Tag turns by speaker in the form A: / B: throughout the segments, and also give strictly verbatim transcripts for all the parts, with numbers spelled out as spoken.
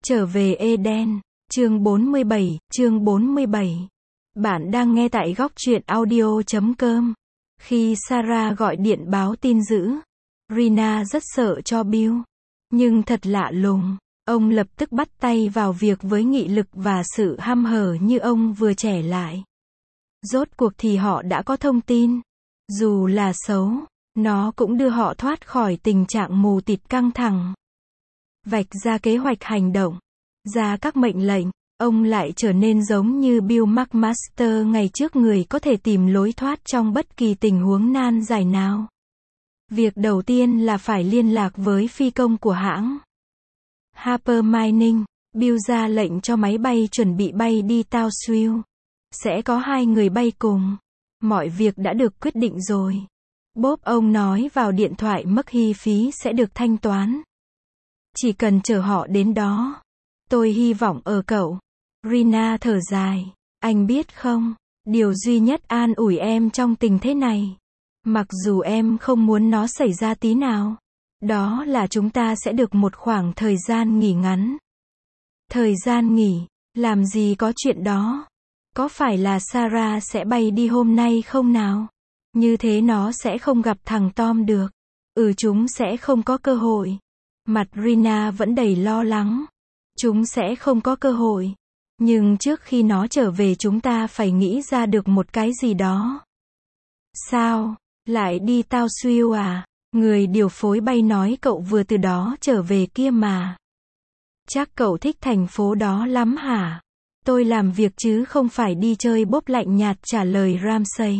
A: Trở về Eden, chương bốn mươi bảy, chương bốn mươi bảy. Bạn đang nghe tại góc truyện audio chấm com. Khi Sarah gọi điện báo tin dữ, Rina rất sợ cho Bill. Nhưng thật lạ lùng, ông lập tức bắt tay vào việc với nghị lực và sự hăm hở như ông vừa trẻ lại. Rốt cuộc thì họ đã có thông tin. Dù là xấu, nó cũng đưa họ thoát khỏi tình trạng mù tịt căng thẳng. Vạch ra kế hoạch hành động, ra các mệnh lệnh, ông lại trở nên giống như Bill McMaster ngày trước, người có thể tìm lối thoát trong bất kỳ tình huống nan giải nào. Việc đầu tiên là phải liên lạc với phi công của hãng Harper Mining. Bill ra lệnh cho máy bay chuẩn bị bay đi Townsville. Sẽ có hai người bay cùng. Mọi việc đã được quyết định rồi. Bob, ông nói vào điện thoại, mức hy phí sẽ được thanh toán. Chỉ cần chở họ đến đó. Tôi hy vọng ở cậu. Rina thở dài. Anh biết không, điều duy nhất an ủi em trong tình thế này, mặc dù em không muốn nó xảy ra tí nào, đó là chúng ta sẽ được một khoảng thời gian nghỉ ngắn. Thời gian nghỉ? Làm gì có chuyện đó. Có phải là Sarah sẽ bay đi hôm nay không nào? Như thế nó sẽ không gặp thằng Tom được. Ừ, chúng sẽ không có cơ hội. Mặt Rina vẫn đầy lo lắng. Chúng sẽ không có cơ hội. Nhưng trước khi nó trở về chúng ta phải nghĩ ra được một cái gì đó. Sao? Lại đi Townsville à? Người điều phối bay nói cậu vừa từ đó trở về kia mà. Chắc cậu thích thành phố đó lắm hả? Tôi làm việc chứ không phải đi chơi, Bob lạnh nhạt trả lời Ramsay.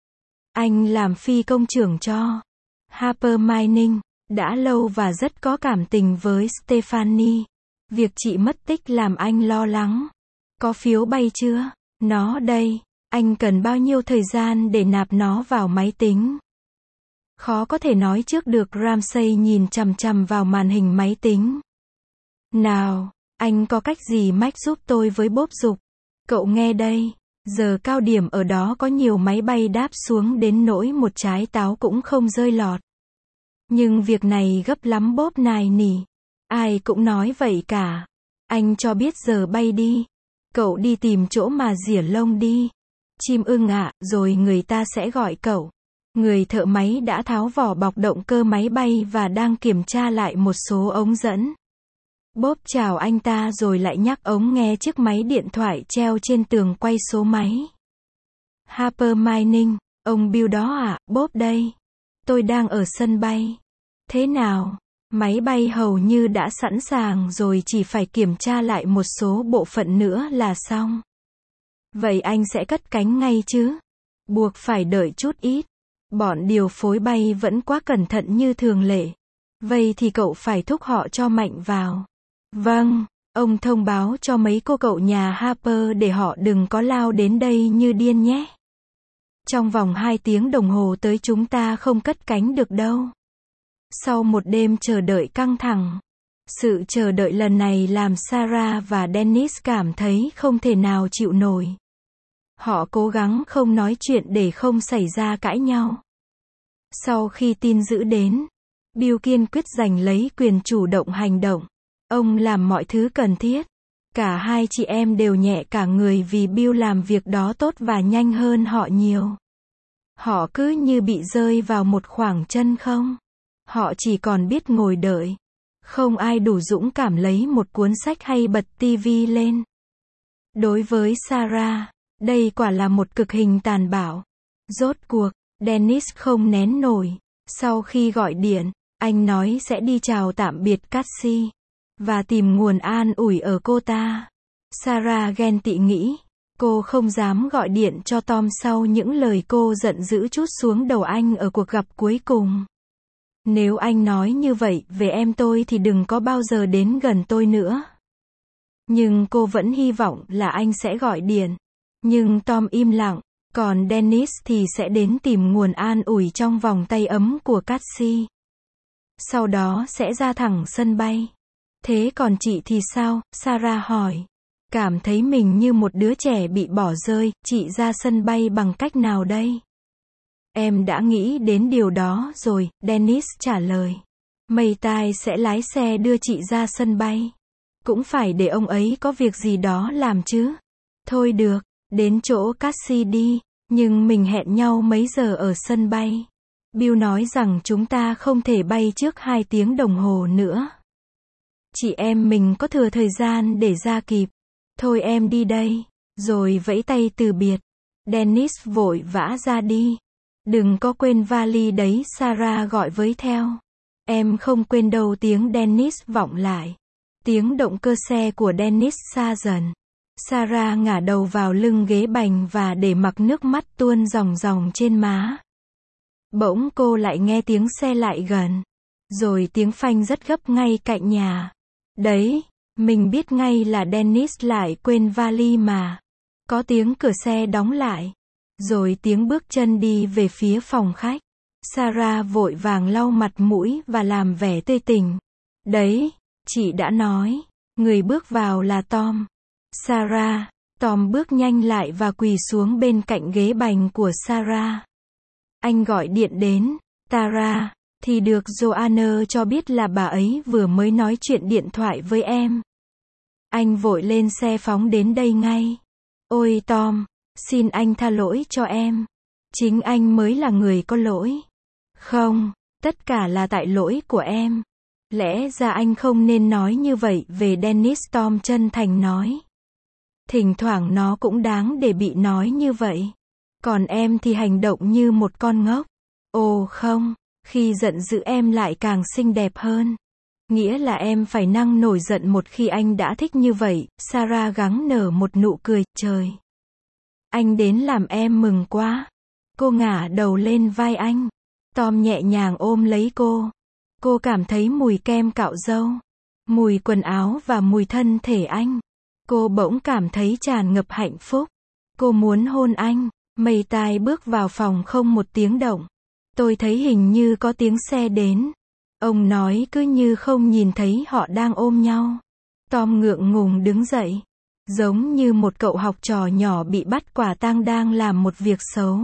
A: Anh làm phi công trưởng cho Harper Mining, đã lâu và rất có cảm tình với Stephanie. Việc chị mất tích làm anh lo lắng. Có phiếu bay chưa? Nó đây. Anh cần bao nhiêu thời gian để nạp nó vào máy tính? Khó có thể nói trước được. Ramsay nhìn chằm chằm vào màn hình máy tính. Nào, anh có cách gì Mac giúp tôi với, Bob giục. Cậu nghe đây, giờ cao điểm ở đó có nhiều máy bay đáp xuống đến nỗi một trái táo cũng không rơi lọt. Nhưng việc này gấp lắm, Bob nài nỉ. Ai cũng nói vậy cả. Anh cho biết giờ bay đi. Cậu đi tìm chỗ mà rỉa lông đi. Chim ưng ạ, rồi người ta sẽ gọi cậu. Người thợ máy đã tháo vỏ bọc động cơ máy bay và đang kiểm tra lại một số ống dẫn. Bob chào anh ta rồi lại nhắc ống nghe chiếc máy điện thoại treo trên tường quay số máy. Harper Mining, ông Bill đó ạ, à? Bob đây. Tôi đang ở sân bay. Thế nào? Máy bay hầu như đã sẵn sàng rồi, chỉ phải kiểm tra lại một số bộ phận nữa là xong. Vậy anh sẽ cất cánh ngay chứ? Buộc phải đợi chút ít. Bọn điều phối bay vẫn quá cẩn thận như thường lệ. Vậy thì cậu phải thúc họ cho mạnh vào. Vâng, ông thông báo cho mấy cô cậu nhà Harper để họ đừng có lao đến đây như điên nhé. Trong vòng hai tiếng đồng hồ tới chúng ta không cất cánh được đâu. Sau một đêm chờ đợi căng thẳng, sự chờ đợi lần này làm Sarah và Dennis cảm thấy không thể nào chịu nổi. Họ cố gắng không nói chuyện để không xảy ra cãi nhau. Sau khi tin dữ đến, Bill kiên quyết giành lấy quyền chủ động hành động. Ông làm mọi thứ cần thiết. Cả hai chị em đều nhẹ cả người vì Bill làm việc đó tốt và nhanh hơn họ nhiều. Họ cứ như bị rơi vào một khoảng chân không. Họ chỉ còn biết ngồi đợi. Không ai đủ dũng cảm lấy một cuốn sách hay bật tivi lên. Đối với Sarah, đây quả là một cực hình tàn bạo. Rốt cuộc, Dennis không nén nổi. Sau khi gọi điện, anh nói sẽ đi chào tạm biệt Cassie và tìm nguồn an ủi ở cô ta. Sarah ghen tị nghĩ, cô không dám gọi điện cho Tom sau những lời cô giận dữ trút xuống đầu anh ở cuộc gặp cuối cùng. Nếu anh nói như vậy về em tôi thì đừng có bao giờ đến gần tôi nữa. Nhưng cô vẫn hy vọng là anh sẽ gọi điện. Nhưng Tom im lặng, còn Dennis thì sẽ đến tìm nguồn an ủi trong vòng tay ấm của Cassie. Sau đó sẽ ra thẳng sân bay. Thế còn chị thì sao? Sarah hỏi. Cảm thấy mình như một đứa trẻ bị bỏ rơi, chị ra sân bay bằng cách nào đây? Em đã nghĩ đến điều đó rồi, Dennis trả lời. Mây Tai sẽ lái xe đưa chị ra sân bay. Cũng phải để ông ấy có việc gì đó làm chứ. Thôi được, đến chỗ Cassie đi, nhưng mình hẹn nhau mấy giờ ở sân bay. Bill nói rằng chúng ta không thể bay trước hai tiếng đồng hồ nữa. Chị em mình có thừa thời gian để ra kịp. Thôi em đi đây. Rồi vẫy tay từ biệt. Dennis vội vã ra đi. Đừng có quên vali đấy, Sarah gọi với theo. Em không quên đâu, tiếng Dennis vọng lại. Tiếng động cơ xe của Dennis xa dần. Sarah ngả đầu vào lưng ghế bành và để mặc nước mắt tuôn ròng ròng trên má. Bỗng cô lại nghe tiếng xe lại gần. Rồi tiếng phanh rất gấp ngay cạnh nhà. Đấy, mình biết ngay là Dennis lại quên vali mà. Có tiếng cửa xe đóng lại. Rồi tiếng bước chân đi về phía phòng khách. Sarah vội vàng lau mặt mũi và làm vẻ tươi tỉnh. Đấy, chị đã nói. Người bước vào là Tom. Sarah. Tom bước nhanh lại và quỳ xuống bên cạnh ghế bành của Sarah. Anh gọi điện đến. Tara. Thì được, Joanna cho biết là bà ấy vừa mới nói chuyện điện thoại với em. Anh vội lên xe phóng đến đây ngay. Ôi Tom, xin anh tha lỗi cho em. Chính anh mới là người có lỗi. Không, tất cả là tại lỗi của em. Lẽ ra anh không nên nói như vậy về Dennis, Tom chân thành nói. Thỉnh thoảng nó cũng đáng để bị nói như vậy. Còn em thì hành động như một con ngốc. Ồ không, khi giận dữ em lại càng xinh đẹp hơn. Nghĩa là em phải năng nổi giận một khi anh đã thích như vậy. Sarah gắng nở một nụ cười. Trời, anh đến làm em mừng quá. Cô ngả đầu lên vai anh. Tom nhẹ nhàng ôm lấy cô. Cô cảm thấy mùi kem cạo râu, mùi quần áo và mùi thân thể anh. Cô bỗng cảm thấy tràn ngập hạnh phúc. Cô muốn hôn anh. Mây tai bước vào phòng không một tiếng động. Tôi thấy hình như có tiếng xe đến. Ông nói cứ như không nhìn thấy họ đang ôm nhau. Tom ngượng ngùng đứng dậy. Giống như một cậu học trò nhỏ bị bắt quả tang đang làm một việc xấu.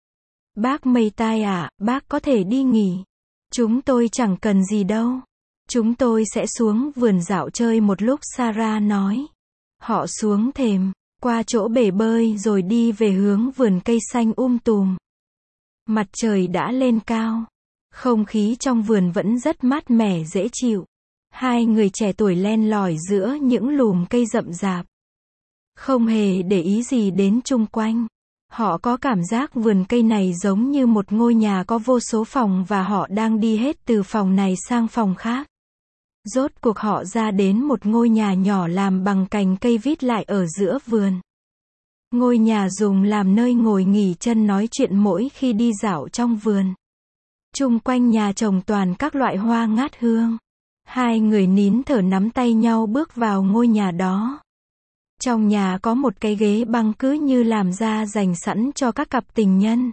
A: Bác Mây tai à, bác có thể đi nghỉ. Chúng tôi chẳng cần gì đâu. Chúng tôi sẽ xuống vườn dạo chơi một lúc, Sarah nói. Họ xuống thềm, qua chỗ bể bơi rồi đi về hướng vườn cây xanh um tùm. Mặt trời đã lên cao. Không khí trong vườn vẫn rất mát mẻ dễ chịu. Hai người trẻ tuổi len lỏi giữa những lùm cây rậm rạp. Không hề để ý gì đến chung quanh. Họ có cảm giác vườn cây này giống như một ngôi nhà có vô số phòng và họ đang đi hết từ phòng này sang phòng khác. Rốt cuộc họ ra đến một ngôi nhà nhỏ làm bằng cành cây vít lại ở giữa vườn. Ngôi nhà dùng làm nơi ngồi nghỉ chân nói chuyện mỗi khi đi dạo trong vườn. Chung quanh nhà trồng toàn các loại hoa ngát hương. Hai người nín thở nắm tay nhau bước vào ngôi nhà đó. Trong nhà có một cái ghế băng cứ như làm ra dành sẵn cho các cặp tình nhân.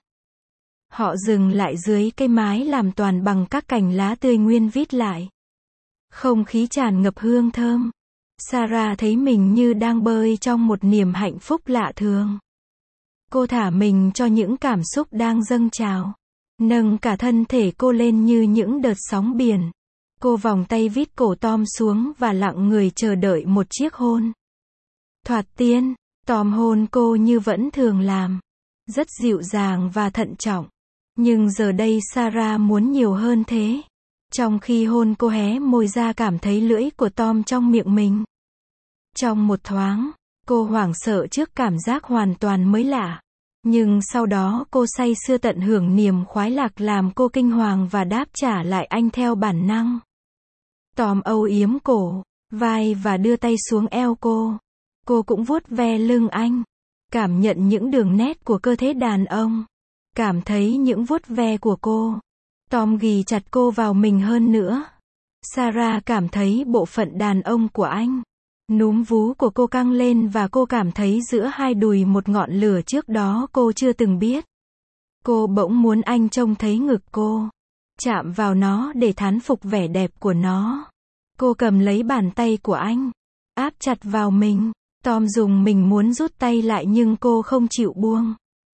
A: Họ dừng lại dưới cây mái làm toàn bằng các cành lá tươi nguyên vít lại. Không khí tràn ngập hương thơm. Sarah thấy mình như đang bơi trong một niềm hạnh phúc lạ thường. Cô thả mình cho những cảm xúc đang dâng trào. Nâng cả thân thể cô lên như những đợt sóng biển. Cô vòng tay vít cổ Tom xuống và lặng người chờ đợi một chiếc hôn. Thoạt tiên, Tom hôn cô như vẫn thường làm. Rất dịu dàng và thận trọng. Nhưng giờ đây Sarah muốn nhiều hơn thế. Trong khi hôn cô hé môi ra cảm thấy lưỡi của Tom trong miệng mình. Trong một thoáng, cô hoảng sợ trước cảm giác hoàn toàn mới lạ. Nhưng sau đó cô say sưa tận hưởng niềm khoái lạc làm cô kinh hoàng và đáp trả lại anh theo bản năng. Tom âu yếm cổ, vai và đưa tay xuống eo cô. Cô cũng vuốt ve lưng anh. Cảm nhận những đường nét của cơ thể đàn ông. Cảm thấy những vuốt ve của cô. Tom ghì chặt cô vào mình hơn nữa. Sarah cảm thấy bộ phận đàn ông của anh. Núm vú của cô căng lên và cô cảm thấy giữa hai đùi một ngọn lửa trước đó cô chưa từng biết. Cô bỗng muốn anh trông thấy ngực cô. Chạm vào nó để thán phục vẻ đẹp của nó. Cô cầm lấy bàn tay của anh. Áp chặt vào mình. Tom dùng mình muốn rút tay lại nhưng cô không chịu buông.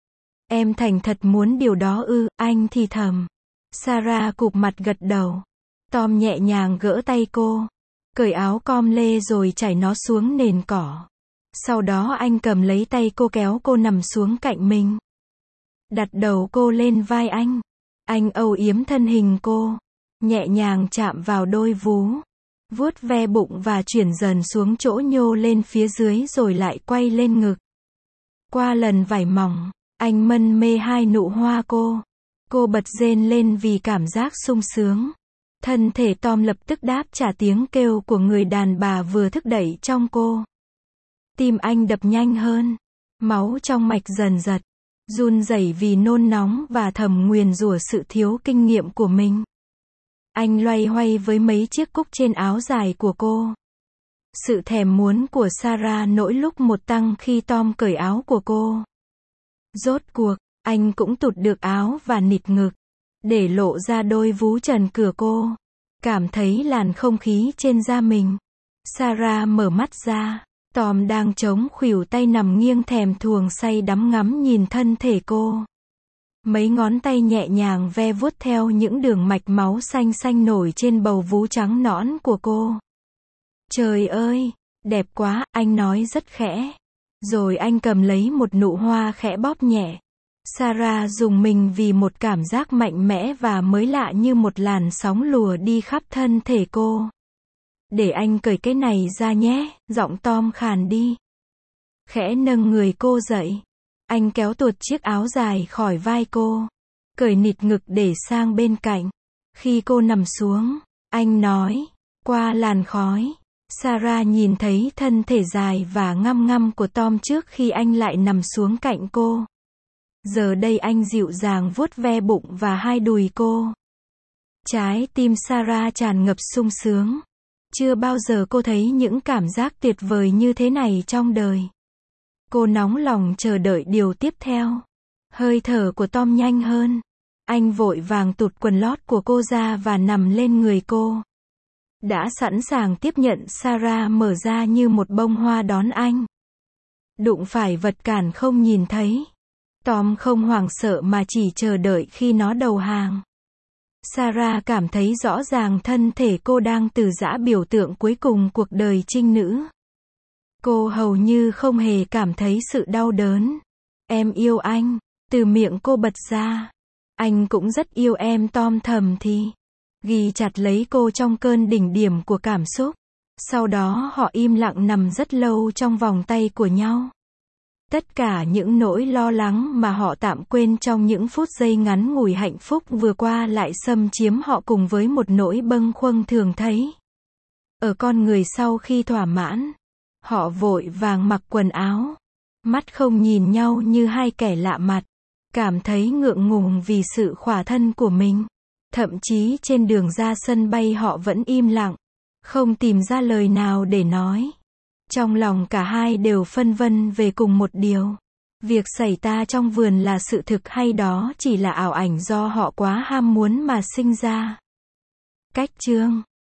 A: Em thành thật muốn điều đó ư, anh thì thầm. Sarah cụp mặt gật đầu. Tom nhẹ nhàng gỡ tay cô. cởi áo com lê rồi trải nó xuống nền cỏ. Sau đó anh cầm lấy tay cô kéo cô nằm xuống cạnh mình. Đặt đầu cô lên vai anh. Anh âu yếm thân hình cô, nhẹ nhàng chạm vào đôi vú, vuốt ve bụng và chuyển dần xuống chỗ nhô lên phía dưới rồi lại quay lên ngực. Qua lần vải mỏng, anh mân mê hai nụ hoa cô. Cô bật rên lên vì cảm giác sung sướng. Thân thể Tom lập tức đáp trả tiếng kêu của người đàn bà vừa thức dậy trong cô. Tim anh đập nhanh hơn, máu trong mạch dần giật, run rẩy vì nôn nóng và thầm nguyền rủa sự thiếu kinh nghiệm của mình. Anh loay hoay với mấy chiếc cúc trên áo dài của cô. Sự thèm muốn của Sarah nỗi lúc một tăng khi Tom cởi áo của cô. Rốt cuộc, anh cũng tụt được áo và nịt ngực, để lộ ra đôi vú trần cửa cô. Cảm thấy làn không khí trên da mình. Sarah mở mắt ra. Tom đang chống khuỷu tay nằm nghiêng thèm thuồng say đắm ngắm nhìn thân thể cô. Mấy ngón tay nhẹ nhàng ve vuốt theo những đường mạch máu xanh xanh nổi trên bầu vú trắng nõn của cô. Trời ơi, đẹp quá, anh nói rất khẽ. Rồi anh cầm lấy một nụ hoa khẽ bóp nhẹ. Sarah rùng mình vì một cảm giác mạnh mẽ và mới lạ như một làn sóng lùa đi khắp thân thể cô. Để anh cởi cái này ra nhé, giọng Tom khàn đi. Khẽ nâng người cô dậy. Anh kéo tuột chiếc áo dài khỏi vai cô. Cởi nịt ngực để sang bên cạnh. Khi cô nằm xuống, anh nói, qua làn khói. Sarah nhìn thấy thân thể dài và ngăm ngăm của Tom trước khi anh lại nằm xuống cạnh cô. Giờ đây anh dịu dàng vuốt ve bụng và hai đùi cô. Trái tim Sarah tràn ngập sung sướng. Chưa bao giờ cô thấy những cảm giác tuyệt vời như thế này trong đời. Cô nóng lòng chờ đợi điều tiếp theo. Hơi thở của Tom nhanh hơn. Anh vội vàng tụt quần lót của cô ra và nằm lên người cô. Đã sẵn sàng tiếp nhận, Sarah mở ra như một bông hoa đón anh. Đụng phải vật cản không nhìn thấy. Tom không hoảng sợ mà chỉ chờ đợi khi nó đầu hàng. Sarah cảm thấy rõ ràng thân thể cô đang từ giã biểu tượng cuối cùng cuộc đời trinh nữ. Cô hầu như không hề cảm thấy sự đau đớn. Em yêu anh, từ miệng cô bật ra. Anh cũng rất yêu em, Tom thầm thì. Ghi chặt lấy cô trong cơn đỉnh điểm của cảm xúc. Sau đó họ im lặng nằm rất lâu trong vòng tay của nhau. Tất cả những nỗi lo lắng mà họ tạm quên trong những phút giây ngắn ngủi hạnh phúc vừa qua lại xâm chiếm họ cùng với một nỗi bâng khuâng thường thấy. Ở con người sau khi thỏa mãn, họ vội vàng mặc quần áo. Mắt không nhìn nhau như hai kẻ lạ mặt. Cảm thấy ngượng ngùng vì sự khỏa thân của mình. Thậm chí trên đường ra sân bay họ vẫn im lặng. Không tìm ra lời nào để nói. Trong lòng cả hai đều phân vân về cùng một điều. Việc xảy ra trong vườn là sự thực hay đó chỉ là ảo ảnh do họ quá ham muốn mà sinh ra. Cách chương